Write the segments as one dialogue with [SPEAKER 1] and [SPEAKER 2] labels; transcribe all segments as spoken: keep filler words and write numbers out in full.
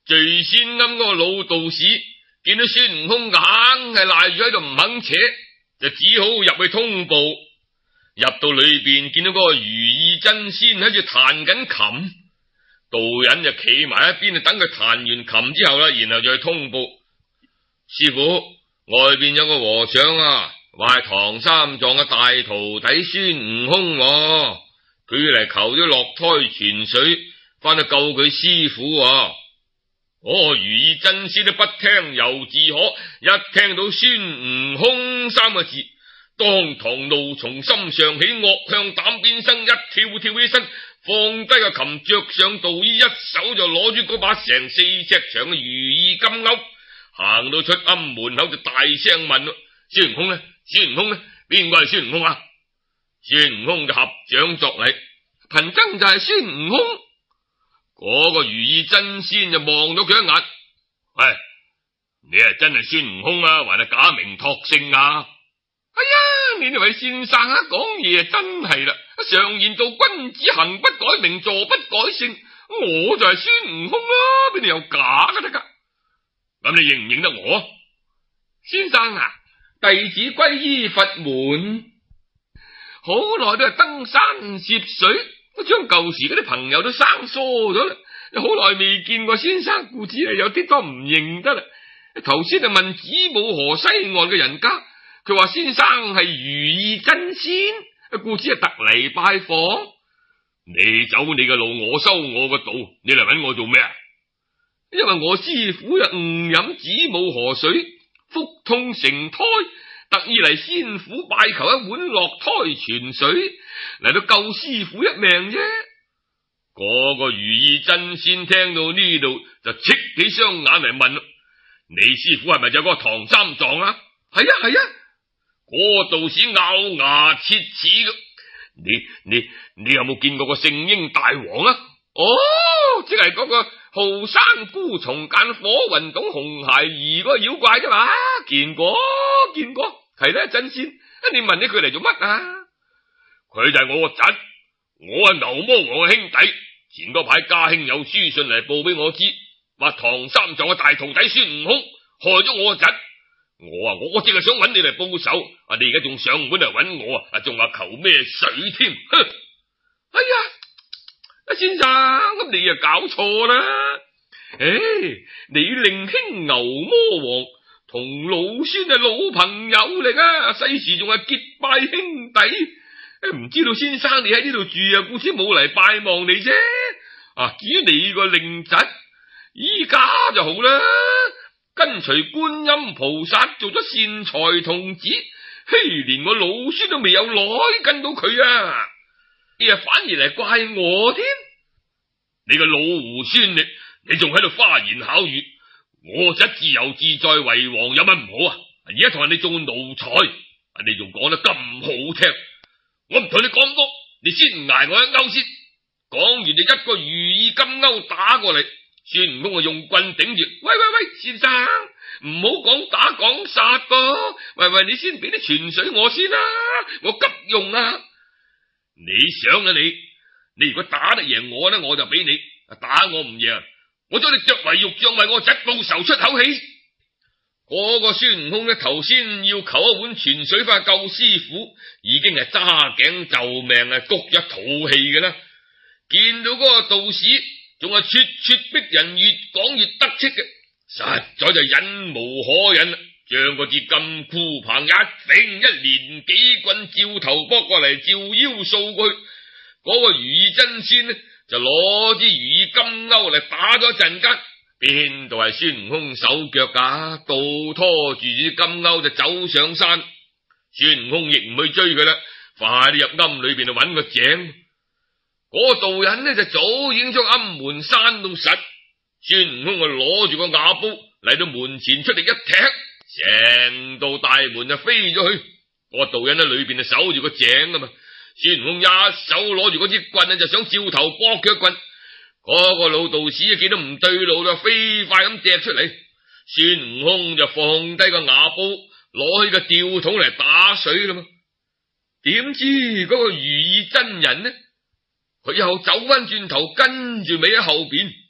[SPEAKER 1] 最先啱嗰個老道士見到孫悟空硬係賴住喺度唔肯扯，就只好入去通報。入到裏邊見到嗰個如意真仙喺度彈緊琴，道人就企埋一邊就等佢彈完琴之後啦，然後就去通報。師傅，外邊有個和尚啊，話係唐三藏嘅大徒弟孫悟空，佢嚟求咗落胎泉水，翻去救佢師傅啊。哦，如意真仙都不聽猶自可，一聽到孫悟空三個字，當堂怒從心上起，惡向膽邊生，一跳跳起身，放低個琴，着上道衣，一手就攞住嗰把成四尺長嘅如意金鈎，行到出庵門口就大聲問：孫悟空呢？孫悟空呢？邊個係孫悟空啊？孫悟空就合掌作禮：貧僧就係孫悟空。嗰個如意真仙就望咗佢一眼：喂，你係真係孫悟空啊，還係假名托姓啊？哎呀，你呢位先生啊，講嘢真係啦，常言道君子行不改名，坐不改姓，我就係孫悟空啦，邊度有假噶得噶？咁你認唔認得我？先生啊，弟子歸依佛門，好耐都係登山涉水，都將舊時嗰啲朋友都生疏咗啦，好耐未見過先生，故此係有啲多唔認得啦。頭先就問子母河西岸嘅人家，佢話先生係如意真仙，故此係特嚟拜訪。你走你嘅路，我收我嘅道，你嚟搵我做咩啊？因為我師父又誤飲子母河水，腹痛成胎，特意嚟仙府拜求一碗落胎泉水，嚟到救師父一命啫。嗰個如意真仙聽到呢度就戚起雙眼嚟問：你師父係咪就嗰個唐三藏啊？係啊係啊。嗰個道士咬牙切齒嘅：你你你有冇見過個聖嬰大王啊？哦，即係嗰個後山孤叢間火雲洞紅孩兒嗰個妖怪啫嘛，見過見過，係咧真仙。你問起佢嚟做乜啊？佢就係我個侄，我係牛魔王嘅兄弟。前嗰排家兄有書信嚟報俾我知，話唐三藏嘅大徒弟孫悟空害咗我個侄。我啊，我淨係想揾你嚟報仇，啊你而家仲上門嚟揾我啊，仲話求咩水添？哼！哎呀，先生，咁你啊搞錯啦！誒，你令兄牛魔王同老孫係老朋友嚟噶，世時仲係結拜兄弟。唔知道先生你喺呢度住啊，故此冇嚟拜望你啫。啊，至於你個令侄，依家就好啦。跟隨觀音菩薩做咗善財童子，嘿，連我老孫都未有來跟到佢啊！你啊反而嚟怪我添？你個老猢猻猁，你仲喺度花言巧語，我侄自由自在為王有乜唔好啊？而家同人哋做奴才，你仲講得咁好聽，我唔同你講咁多，你先挨我一勾先。講完就一個如意金鈎打過嚟。孫悟空啊用棍頂住，喂喂喂，先生唔好講打講殺噃，喂喂，你先俾啲泉水我先啦，我急用啊！你想啊你，你如果打得贏我呢，我就俾你；打我唔贏，我將你剁為肉醬，為我侄報仇出口氣。嗰、那個孫悟空呢，頭先要求一碗泉水翻救師傅，已經係揸頸救命啊，谷咗肚氣嘅啦。見到嗰個道士仲係咄咄逼人，越講越得戚嘅，實在就忍無可忍啦！將個支金箍棒一揈，一連幾棍照頭搏過嚟，照腰掃過去。嗰、那個如意真仙呢，就攞支如意金鈎嚟打咗一陣間，邊度係孫悟空手腳噶？倒拖住支金鈎就走上山。孫悟空亦唔去追佢啦，快啲入庵裏邊去揾個井。嗰個道人呢就早已經將庵門閂到實，孫悟空啊攞住個瓦煲嚟到門前出力一踢，成道大門就飛咗去。嗰、那個道人喺裏邊就守住個井啊嘛，孫悟空一手攞住嗰支棍啊就想照頭搏佢一棍。嗰、那個老道士啊見到唔對路就飛快咁掟出嚟，孫悟空就放低個瓦煲，攞起個吊桶嚟打水啦嘛。點知嗰個如意真人呢？佢又走翻轉頭跟住尾喺後邊，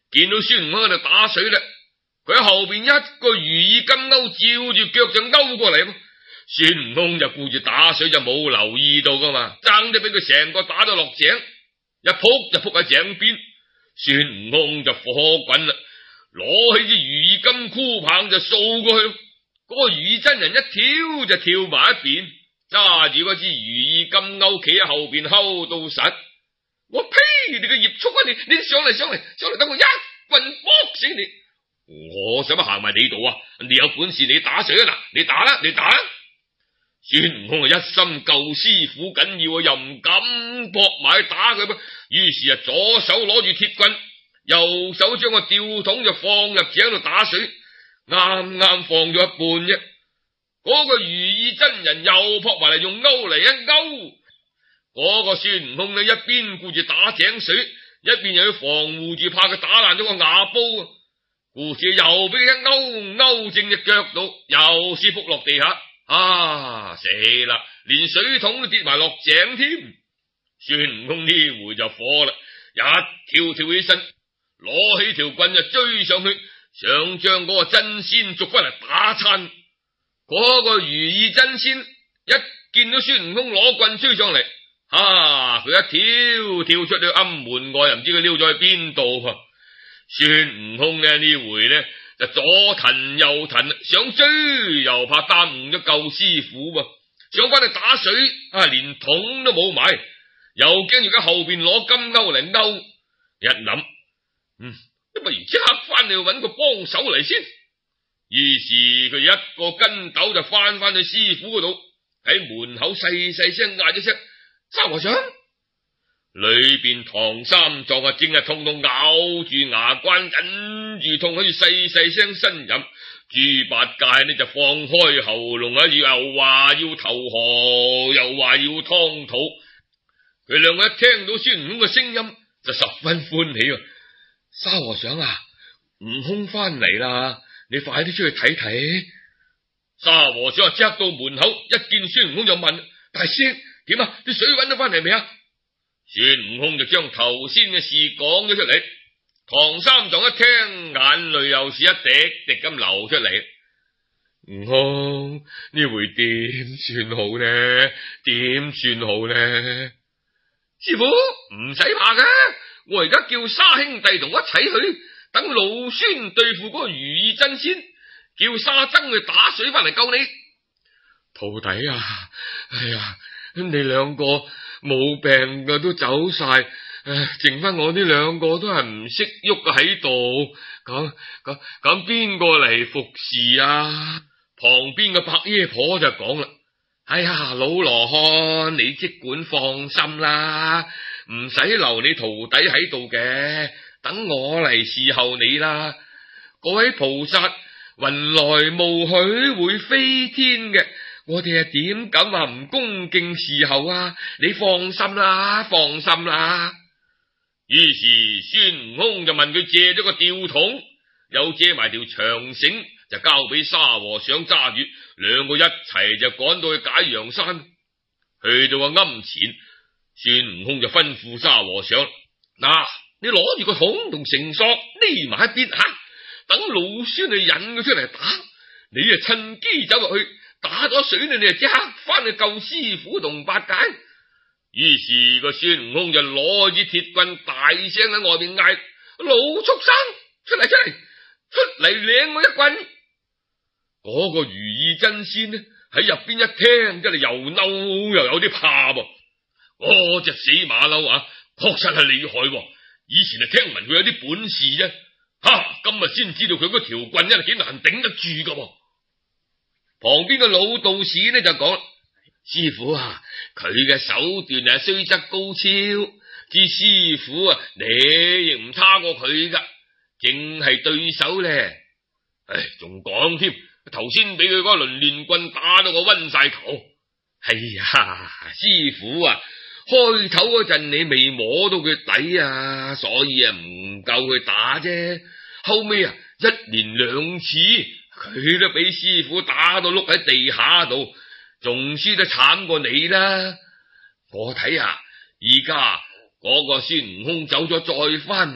[SPEAKER 1] 見到孫悟空喺度打水啦，佢喺後邊一個如意金鈎照住腳就勾過嚟。孫悟空就顧住打水就冇留意到噶嘛，爭啲俾佢成個打到落井，一撲就撲喺井邊。孫悟空就火滾啦，攞起支如意金箍棒就掃過去。嗰、那個如意真人一跳就跳埋一邊，揸住嗰支如意金鈎企喺後邊睺到實。我呸！你個孽畜啊！你你上嚟上嚟上嚟，等我一棍搏死你！我使乜行埋你度啊？你有本事你打水啊！嗱，你打啦，你打啦！孫悟空啊，一心救師傅緊要啊，又唔敢撲埋去打佢噃。於是啊，左手攞住鐵棍，右手將個吊桶就放入井度打水，啱啱放咗一半啫。嗰、那個如意真人又撲埋嚟，用勾嚟一勾。嗰、那個孫悟空呢，一邊顧住打井水，一邊又要防護住，怕佢打爛咗個瓦煲啊！故此又俾佢一勾勾正隻腳度，又是撲落地下。啊！死啦，連水桶都跌埋落井添。孫悟空呢回就火啦，一跳跳起身，攞起條棍就追上去，想將嗰個真仙捉翻嚟打餐。嗰、那個如意真仙一見到孫悟空攞棍追上嚟，啊！佢一跳跳出去暗門外，又唔知佢溜咗去邊度。孫悟空呢呢回呢就左騰右騰，想追又怕耽誤咗救師傅噃，想翻去打水啊，連桶都冇埋，又驚住喺後邊攞金鈎嚟勾。一諗，嗯，不如即刻翻嚟搵個幫手嚟先。於是佢一個跟斗就翻翻去師傅嗰度，喺門口細細聲嗌咗聲：沙和尚！裏邊唐三藏啊，正係痛到咬住牙關，忍住痛，好似細細聲呻吟。豬八戒呢就放開喉嚨啊，又話要投河，又話要湯土。佢兩個一聽到孫悟空嘅聲音，就十分歡喜啊！沙和尚啊，悟空翻嚟啦，你快啲出去睇睇。沙和尚啊，即刻到門口，一見孫悟空就問：大師點啊？啲水搵到翻嚟未啊？孫悟空就將頭先嘅事講咗出嚟，唐三藏一聽，眼淚又是一滴滴咁流出嚟。悟空，呢回點算好呢？點算好呢？師傅唔使怕嘅，我而家叫沙兄弟同我一齊去，等老孫對付嗰個如意真仙，叫沙僧去打水翻嚟救你。徒弟啊，哎呀，你兩個冇病嘅都走晒，誒，剩翻我呢兩個都係唔識喐喺度，咁咁咁邊個嚟服侍啊？旁邊嘅白爺婆就講啦：哎呀，老羅漢，你即管放心啦，唔使留你徒弟喺度嘅，等我嚟侍候你啦。各位菩薩，雲來霧許會飛天嘅，我哋係點敢話唔恭敬侍候啊？你放心啦，放心啦。於是孫悟空就問佢借咗個吊桶，又借埋條長繩，就交俾沙和尚揸住，兩個一齊就趕到去解陽山。去到個庵前，孫悟空就吩咐沙和尚：嗱、啊，你攞住個桶同繩索匿埋一邊吓，等老孫去引佢出嚟打，你啊趁機走入去。打咗水你，你就即刻翻去救師傅同八戒。於是個孫悟空就攞支鐵棍，大聲喺外邊嗌：老畜生，出嚟出嚟出嚟領我一棍！嗰、那個如意真仙呢喺入邊一聽，真係又嬲又有啲怕噃。嗰隻死馬騮啊，確實係厲害喎！以前係聽聞佢有啲本事啫，哈，今日先知道佢嗰條棍真係幾難頂得住噶。旁邊嘅老道士呢就講：師傅啊，佢嘅手段啊雖則高超，知師傅啊你亦唔差過佢噶，淨係對手咧。唉，仲講添，頭先俾佢嗰輪亂棍打到我暈晒頭。哎呀，師傅啊，開頭嗰陣你未摸到佢底啊，所以啊唔夠佢打啫。後尾啊一連兩次，佢都俾師傅打到碌喺地下度，仲輸得慘過你啦！我睇下，而家嗰個孫悟空走咗再翻嚟，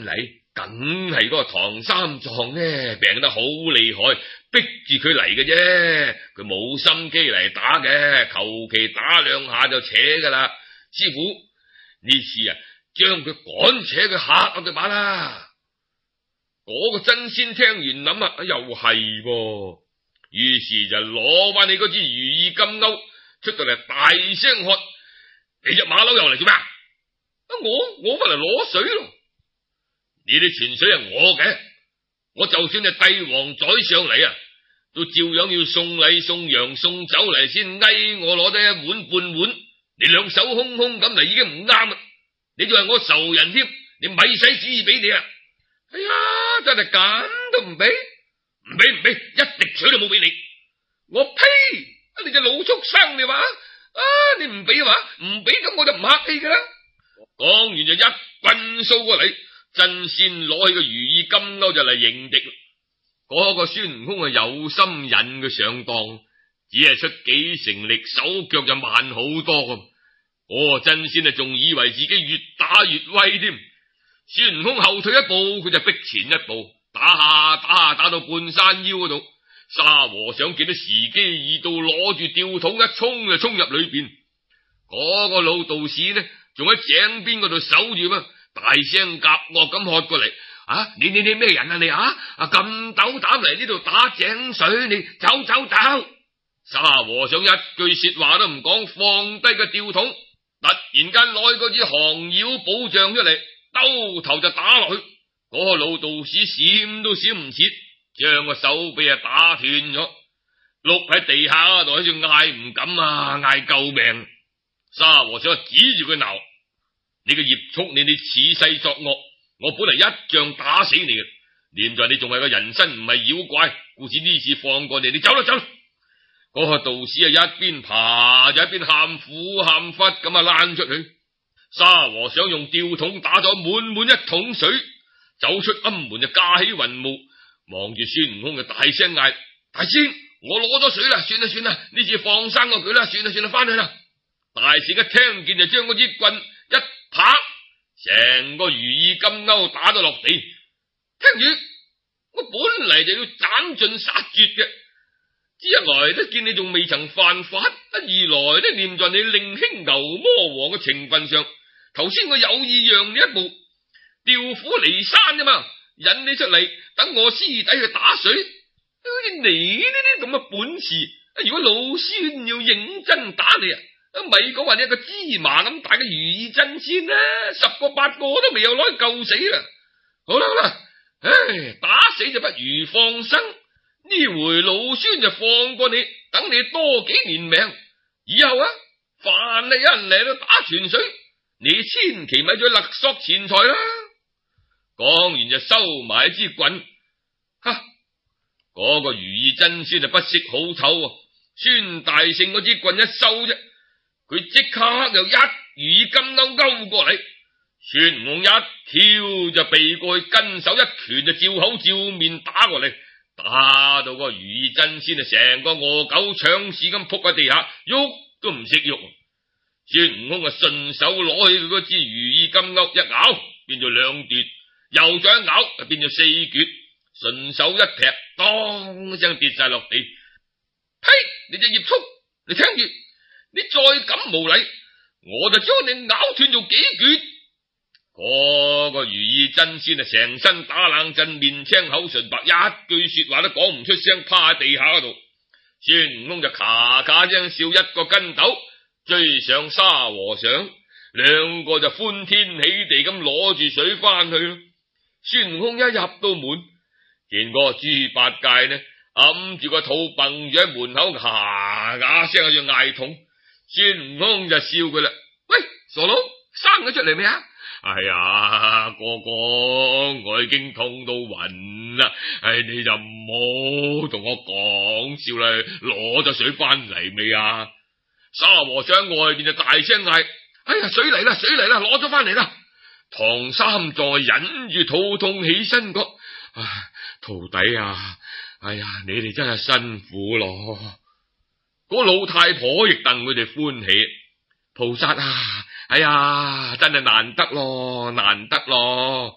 [SPEAKER 1] 梗係嗰個唐三藏呢，病得好厲害，逼住佢嚟嘅啫。佢冇心機嚟打嘅，求其打兩下就扯噶啦。師傅，呢次啊，將佢趕扯佢吓下佢把啦。嗰、那個真仙聽完諗啊，又係噃，於是就攞翻你嗰支如意金鈎出到嚟，大聲喝：你隻馬騮又嚟做咩？我我翻嚟攞水咯。你啲泉水係我嘅，我就算係帝王宰上嚟啊，都照樣要送禮送羊送酒嚟先呓我攞得一碗半碗。你兩手空空咁嚟已經唔啱啦，你仲係我仇人添，你咪使主意俾你啊！哎呀，真係咁都唔俾，唔俾唔俾，一滴水都冇俾你。我呸！你隻老畜生你話啊，你唔俾話唔俾，咁我就唔客氣噶啦。講完就一棍掃過嚟，真仙攞起個如意金鈎就嚟迎敵。嗰、那個孫悟空啊，有心引佢上當，只係出幾成力，手腳就慢好多咁。嗰、那個真仙啊，仲以為自己越打越威添。孫悟空後退一步，佢就逼前一步，打下打下打到半山腰嗰度。沙和尚見到時機已到，攞住吊桶一衝就衝入裏邊。嗰、那個老道士呢，仲喺井邊嗰度守住嘛，大聲夾惡咁喝過嚟：啊！你你你咩人啊你啊？啊咁斗膽嚟呢度打井水，你走走走！沙和尚一句說話都唔講，放低個吊桶，突然間攞嗰支降妖寶杖出嚟，兜頭就打落去。嗰、那個老道士閃都閃唔切，將個手臂啊打斷咗，碌喺地下度喺度嗌唔敢啊，嗌救命。沙和尚指住佢鬧：你個孽畜，你你恃勢作惡，我本嚟一杖打死你嘅，念在你仲係個人身，唔係妖怪，故此呢次放過你，你走啦走啦。嗰、那個道士啊一邊爬就一邊喊苦喊忽咁啊躝出去。沙和尚用吊桶打咗滿滿一桶水，走出庵門就架起雲霧，望住孫悟空就大聲嗌：大仙，我攞咗水啦，算啦算啦，呢次放生過佢啦，算啦算啦，翻去啦。大仙一聽見就將嗰支棍一拍，成個如意金鈎打咗落地。聽住，我本嚟就要斬盡殺絕嘅，只一來都見你仲未曾犯法，二來都念在你令兄牛魔王嘅情分上，頭先我有意讓你一步，調虎離山啫嘛，引你出嚟等我師弟去打水。你呢啲咁嘅本事，如果老孫要認真打你啊，咪講話你一個芝麻咁大嘅如意真仙啦，十個八個都未有攞去救死啦。好啦好啦，唉，打死就不如放生，呢回老孫就放過你，等你多幾年命。以後啊，凡係有人嚟到打泉水，你千祈咪再勒索錢財啦。講完就收埋一支棍，哈！嗰、那個如意真仙就不識好醜啊！孫大聖嗰支棍一收啫，佢即刻又一如意金鈎勾過嚟，孫悟空一跳就避過去，跟手一拳就照口照面打過嚟，打到個如意真仙啊，成個餓狗搶屎咁撲喺地下，喐都唔識喐。孫悟空啊，順手攞起佢嗰支如意金鈎一咬，變咗兩奪，又再一咬就變咗四橛，順手一劈，當聲跌晒落地。呸！你隻孽畜，你聽住，你再咁無禮，我就將你咬斷做幾橛。嗰、那個如意真仙啊，成身打冷震，面青口唇白，一句說話都講唔出聲，趴喺地下嗰度。孫悟空就咔咔聲笑，一個跟斗追上沙和尚，兩個就歡天喜地咁攞住水翻去咯。孫悟空一入到門，見個豬八戒呢揞住個肚蹦住喺門口，牙牙聲喺度嗌痛。孫悟空就笑佢啦：喂，傻佬，生咗出嚟未啊？哎呀，哥哥，我已經痛到暈啦！唉，你就唔好同我講笑啦，攞咗水翻嚟未啊？沙和尚外邊就大聲嗌：哎呀，水嚟啦，水嚟啦，攞咗翻嚟啦！唐三藏忍住肚痛起身講：唉，徒弟啊，哎呀，你哋真係辛苦咯！嗰老太婆亦戥佢哋歡喜。菩薩啊，哎呀，真係難得咯，難得咯！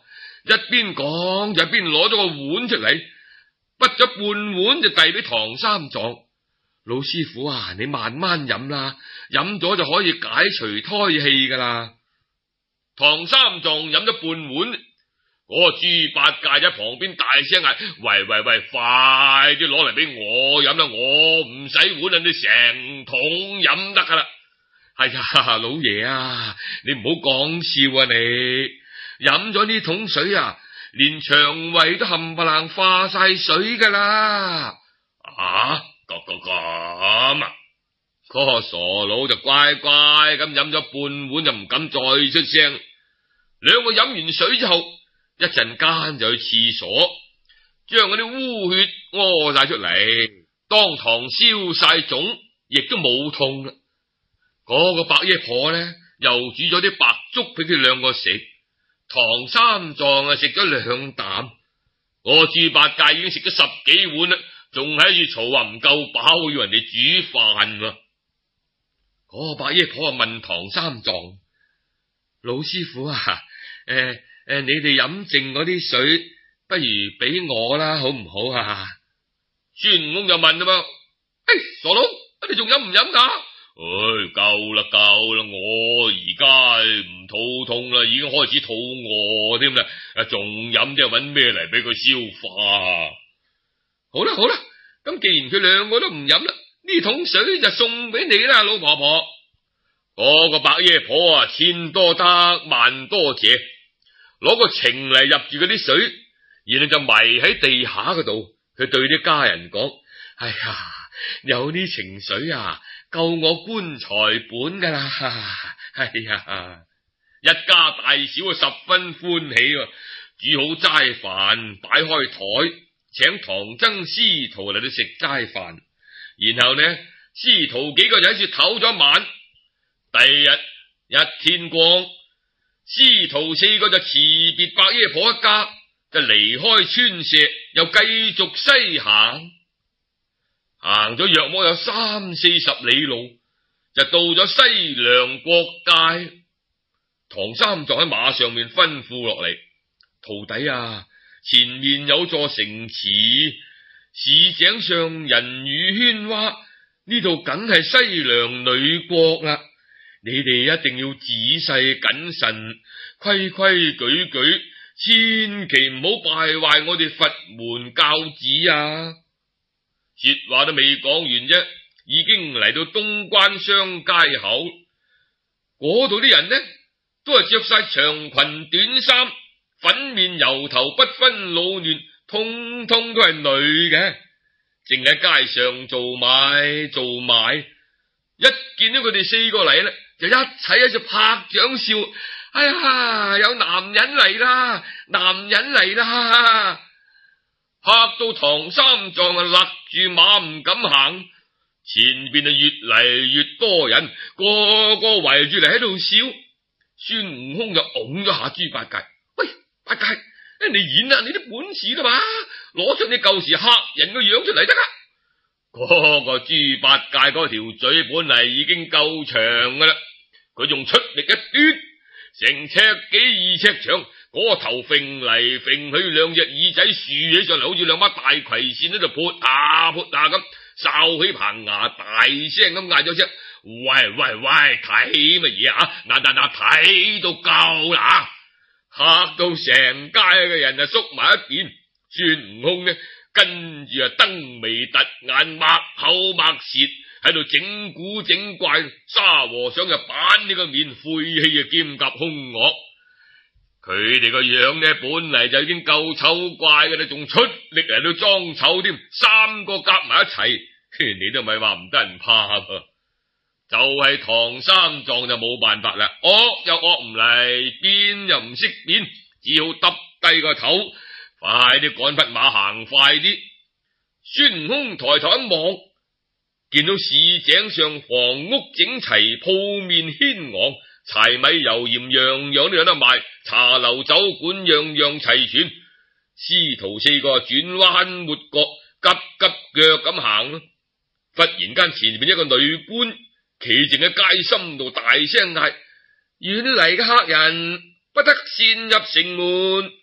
[SPEAKER 1] 一邊講就一邊攞咗個碗出嚟，滗咗半碗就遞俾唐三藏。老師傅啊，你慢慢飲啦，飲咗就可以解除胎氣噶啦。唐三藏飲咗半碗，嗰個豬八戒喺旁邊大聲嗌：喂喂喂，快啲攞嚟俾我飲啦！我唔使碗啊，你成桶飲得噶啦。哎呀，老爺啊，你唔好講笑啊！你飲咗呢桶水啊，連腸胃都冚唪唥化晒水噶啦。啊，咁咁咁啊！嗰個傻佬就乖乖咁飲咗半碗，就唔敢再出聲。兩個飲完水之後，一陣間就去廁所，將嗰啲污血屙晒出嚟，當堂消晒腫，亦都冇痛啦。嗰個白爺婆呢，又煮咗啲白粥俾佢兩個食。唐三藏啊食咗兩啖，嗰個豬八戒已經食咗十幾碗啦，仲喺度嘈話唔夠飽，要人哋煮飯喎。嗰個白爺婆啊問唐三藏：老師傅啊，誒、呃、誒、呃，你哋飲剩嗰啲水，不如俾我啦，好唔好啊？孫悟空就問啦噃：誒、哎，傻佬，你仲飲唔飲噶？唉，夠啦夠啦，我而家唔肚痛啦，已經開始肚餓添啦，啊，仲飲即係搵咩嚟俾佢消化？好啦好啦，咁既然佢兩個都唔飲啦，呢桶水就送俾你啦，老婆婆。嗰個白爺婆啊，千多得萬多謝，攞個情嚟入住嗰啲水，然後就埋喺地下嗰度。佢對啲家人講：哎呀，有啲情水啊，夠我棺材本噶啦！哎呀，一家大小啊十分歡喜，煮好齋飯擺開台，請唐僧師徒嚟到食齋飯。然後呢，師徒幾個就喺處唞咗一晚。第二日一天光，師徒四個就辭別白爺婆一家，就離開村舍，又繼續西行。行咗約莫有三四十里路，就到咗西涼國界。唐三藏喺馬上面吩咐落嚟：徒弟啊，前面有座城池，市井上人語喧嘩，呢度梗係西涼女國啦。你哋一定要仔細謹慎，規規矩矩，千祈唔好敗壞我哋佛門教旨啊！說話都未講完啫，已經嚟到東關雙街口。嗰度啲人呢，都係着晒長裙短衫，粉面油頭，不分老嫩，通通都係女嘅，淨喺街上做買做賣。一見到佢哋四個嚟啦，就一齊喺度拍掌笑。哎呀，有男人嚟啦，男人嚟啦！嚇到唐三藏啊，勒住馬唔敢行。前邊啊越嚟越多人，個個圍住嚟喺度笑。孫悟空就拱咗下豬八戒：喂，八戒，你演下你啲本事啦嘛，攞出你舊時嚇人個樣出嚟得噶。嗰個豬八戒嗰條嘴本嚟已經夠長噶啦，佢仲出力一端，成尺幾二尺長，嗰個頭揈嚟揈去，兩隻耳仔豎起上嚟，好似兩把大葵扇喺度潑下潑下咁，哨起棚牙，大聲咁嗌咗聲：喂喂喂，睇乜嘢啊？嗱嗱嗱，睇到夠啦！嚇到成街嘅人就縮埋一邊。孫悟空呢，跟住啊瞪眉突眼，擘口擘舌，喺度整蠱整怪。沙和尚就板呢個面，晦氣啊兼夾兇惡。佢哋個樣呢，本嚟就已經夠醜怪嘅啦，仲出力嚟到裝醜添，三個夾埋一齊，你都咪話唔得人怕噃。就係唐三藏就冇辦法啦，惡又惡唔嚟，變又唔識變，只好耷低個頭，快啲趕匹馬行快啲。孫悟空抬頭一望，見到市井上房屋整齊，鋪面軒昂，柴米油鹽樣樣都有得賣，茶樓酒館樣樣齊全。師徒四個轉彎抹角，急急腳咁行。忽然間前面一個女官企靜喺街心度，大聲嗌：遠嚟嘅客人不得擅入城門，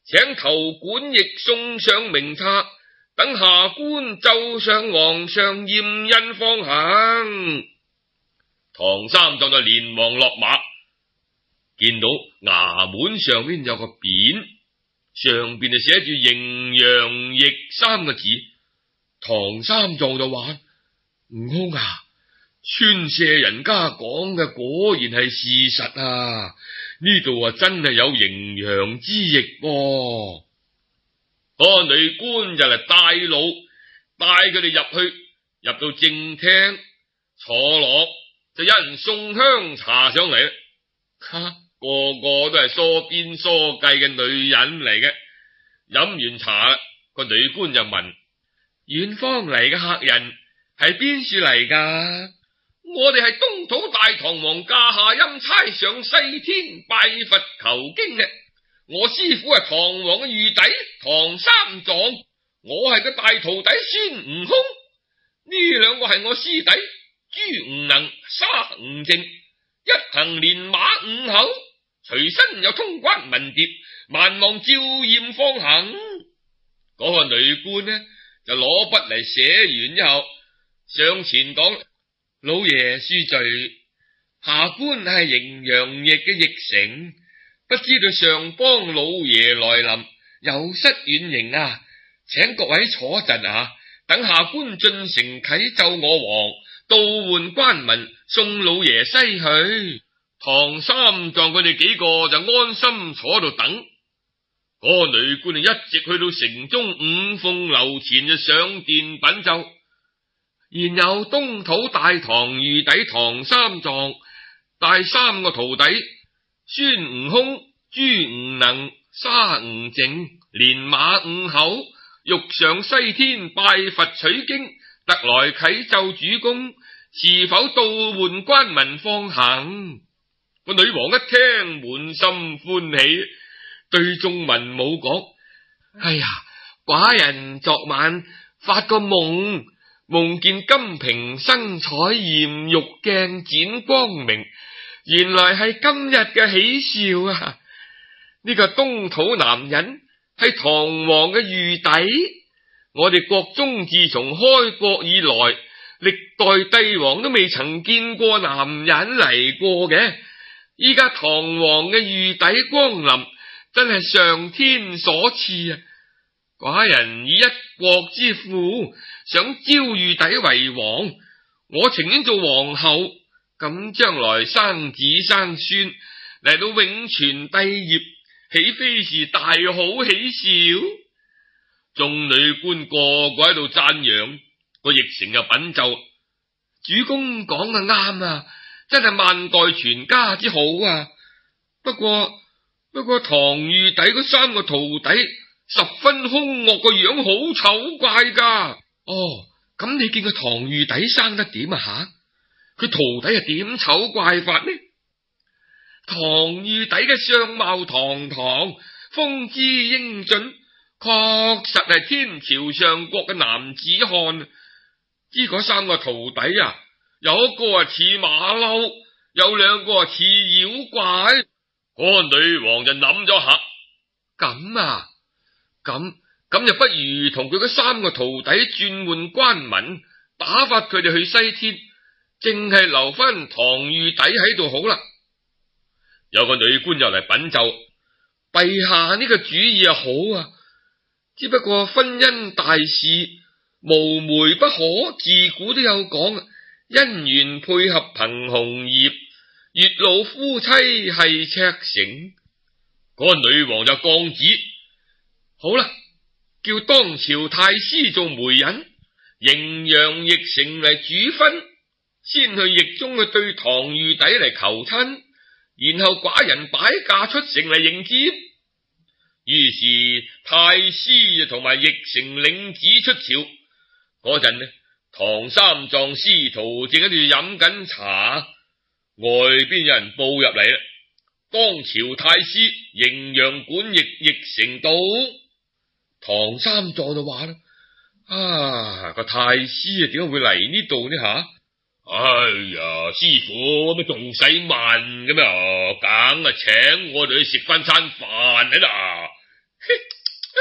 [SPEAKER 1] 請投管驛送上名冊，等下官奏上皇上驗印放行。唐三藏就連忙落馬，見到衙門上面有個匾，上邊就寫住滎陽驛三個字。唐三藏就話：悟空啊，村舍人家講嘅果然係事實啊！呢度啊真係有滎陽之驛噃。個女官就嚟帶路，帶佢哋入去，入到正廳坐落，就有人送香茶上嚟。哈，個個都係梳邊梳髻嘅女人嚟嘅。飲完茶，個女官就問：遠方嚟嘅客人係邊處嚟噶？我哋係東土大唐王駕下欽差上西天拜佛求經嘅。我師父係唐王嘅御弟唐三藏，我係個大徒弟孫悟空。呢兩個係我師弟朱悟能、沙悟淨，一行連馬五口，隨身有通關文牒，萬望照驗放行。嗰、那個女官呢就攞筆嚟寫完之後，上前講：老爺恕罪，下官係滎陽驛嘅驛丞，不知道上邦老爺來臨，有失遠迎啊！請各位坐陣啊，等下官進城啟奏我王，倒換官文，送老爺西去。唐三藏佢哋幾個就安心坐度等。嗰個女官就一直去到城中五鳳樓前就上殿稟奏。現有東土大唐御弟唐三藏帶三個徒弟孫悟空、朱悟能、沙悟淨，連馬五口，欲上西天拜佛取經，特來啟奏主公，是否倒換官文放行？個女王一聽，滿心歡喜，對眾文武講：哎呀，寡人昨晚發個夢，夢見金瓶生彩艷，玉鏡展光明，原來係今日嘅喜兆啊！呢、這個東土男人係唐王嘅御弟，我哋國中自從開國以來，歷代帝王都未曾見過男人嚟過嘅。依家唐王嘅御弟光臨，真係上天所賜啊！寡人以一國之父，想招御弟為王，我情願做皇后，咁將來生子生孫嚟到永傳帝業，豈非是大好喜兆？眾女官個個喺度讚揚，個驛丞又稟奏：主公講得啱啊，真係萬代傳家之好啊！不過不過唐御弟嗰三個徒弟十分凶惡，個樣好醜怪噶。哦，咁你見個唐御弟生得點啊吓？佢徒弟係點醜怪法呢？唐御弟嘅相貌堂堂，風姿英俊，確實係天朝上國嘅男子漢。知嗰三個徒弟啊，有一個啊似馬騮，有兩個啊似妖怪。嗰個女王就諗咗下，咁啊，咁咁就不如同佢嗰三個徒弟轉換官文，打發佢哋去西天，淨係留翻唐御弟喺度好啦。有個女官又嚟稟奏：陛下呢個主意啊好啊，只不過婚姻大事無媒不可，自古都有講，姻緣配合憑紅葉，月老夫妻係赤誠。嗰個女王就降旨：好啦，叫當朝太師做媒人，滎陽驛丞嚟主婚，先去驛中去對唐御弟嚟求親，然後寡人擺駕出城嚟迎接。於是太師就同埋驛丞領旨出朝。嗰陣呢，唐三藏師徒正喺度飲緊茶，外邊有人報入嚟啦。當朝太師滎陽管驛驛丞到。唐三藏就話啦：啊，個太師啊，點解會嚟呢度呢？吓，哎呀，師傅乜仲使問嘅咩？梗係請我哋去食翻餐飯喺度。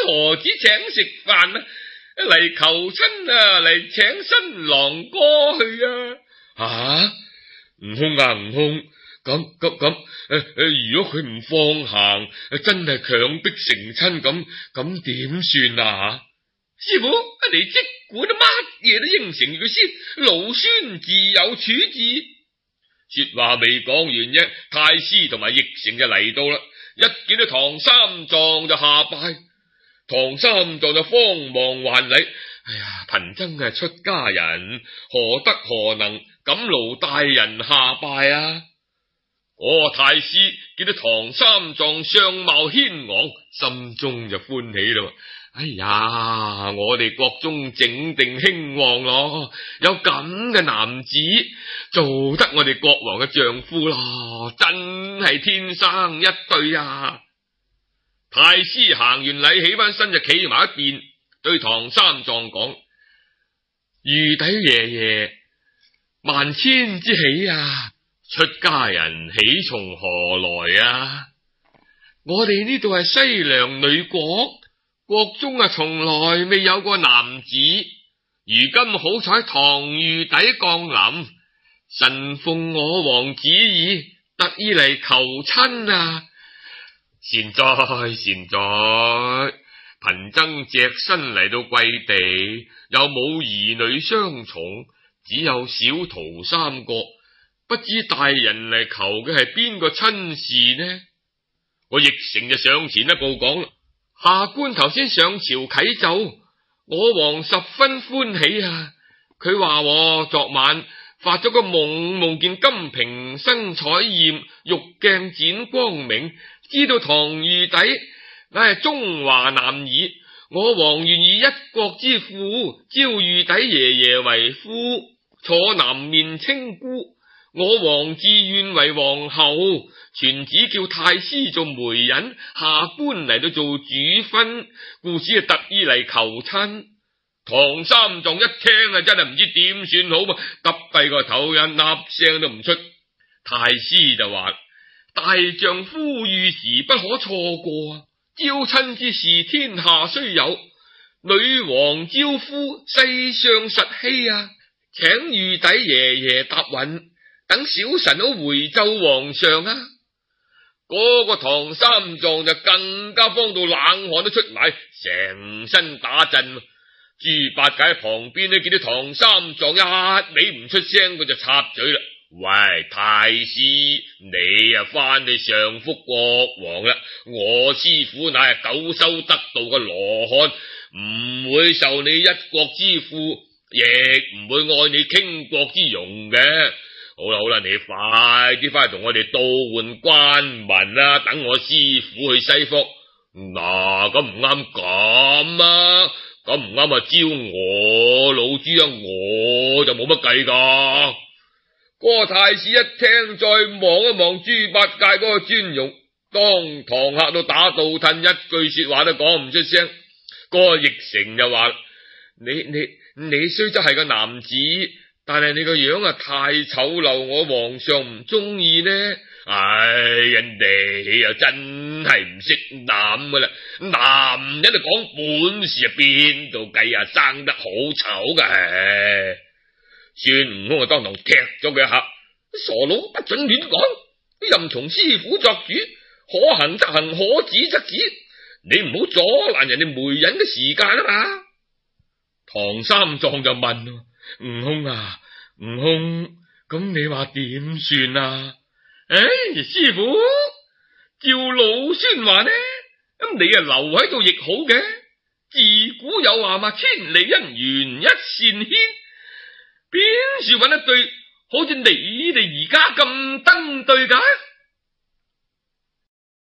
[SPEAKER 1] 何止請食飯啊，嚟求親啊，嚟請新郎哥去啊！啊，悟空啊，悟空，咁咁咁，誒誒，如果佢唔放行，真係強迫成親咁，咁點算啊？師傅，你即管乜嘢都應承佢先，老孫自有處置。說話未講完啫，太師同埋驛丞就嚟到啦，一見到唐三藏就下拜。唐三藏就慌忙還禮，哎呀，貧僧係出家人，何德何能敢勞大人下拜啊？嗰個太師見到唐三藏相貌軒昂，心中就歡喜啦。哎呀，我哋國中整定興旺咯，有咁嘅男子做得我哋國王嘅丈夫咯，真係天生一對啊！太師行完禮起翻身就企埋一邊，對唐三藏講：愚弟爺爺，萬千之喜啊！出家人喜從何來啊？我哋呢度係西涼女國，國中啊從來未有過男子，如今好彩唐愚弟降臨，臣奉我王旨意，特意嚟求親啊！善哉善哉，貧僧隻身嚟到貴地，又冇兒女相從，只有小徒三個，不知大人嚟求嘅係邊個親事呢？我驛丞就上前一步講啦：下官頭先上朝啟奏，我王十分歡喜啊！佢話昨晚發咗個夢，夢見金瓶生彩硯，玉鏡展光明，知道唐愚弟乃係中華男兒，我王願以一國之父招愚弟爺爺為夫，坐南面稱姑。我王自願為皇后，傳旨叫太師做媒人，下官嚟到做主婚，故此特意嚟求親。唐三藏一聽啊，真係唔知點算好嘛，耷低個頭，一粒聲都唔出。太師就話：大丈夫遇時不可錯過啊！招親之事天下雖有，女王招夫世上實稀啊！請愚弟爺爺答允，等小臣好回奏皇上啊！嗰個唐三藏就更加慌到冷汗都出埋，成身打震。豬八戒喺旁邊呢，見到唐三藏一味唔出聲，佢就插嘴啦：喂，太師，你啊翻去上覆國王啦！我師傅乃係久修得道嘅羅漢，唔會受你一國之富，亦唔會愛你傾國之容嘅。好啦好啦，你快啲翻去同我哋倒換官文啦，等我師傅去西福。嗱，咁唔啱咁啊！咁唔啱啊！招我老豬啊，我就冇乜計噶。嗰個太師一聽，再望一望豬八戒嗰個尊容，當堂嚇到打倒褪，一句說話都講唔出聲。嗰個驛丞就話：你你你雖則係個男子，但係你個樣啊太醜陋，我皇上唔中意呢。唉，人哋又真係唔識諗噶啦，男人就講本事啊，邊度計啊，生得好醜噶。孫悟空啊當堂踢咗佢一下：傻佬，不准亂講，任從師傅作主，可行則行，可止則止，你唔好阻攔人哋媒人嘅時間啊嘛。唐三藏就問：悟空啊，悟空，咁你話點算啊？唉、哎，師傅，照老孫話呢，咁你啊留喺度亦好嘅。自古有話嘛，千里姻緣一線牽，邊處揾一對好似你哋而家咁登對噶？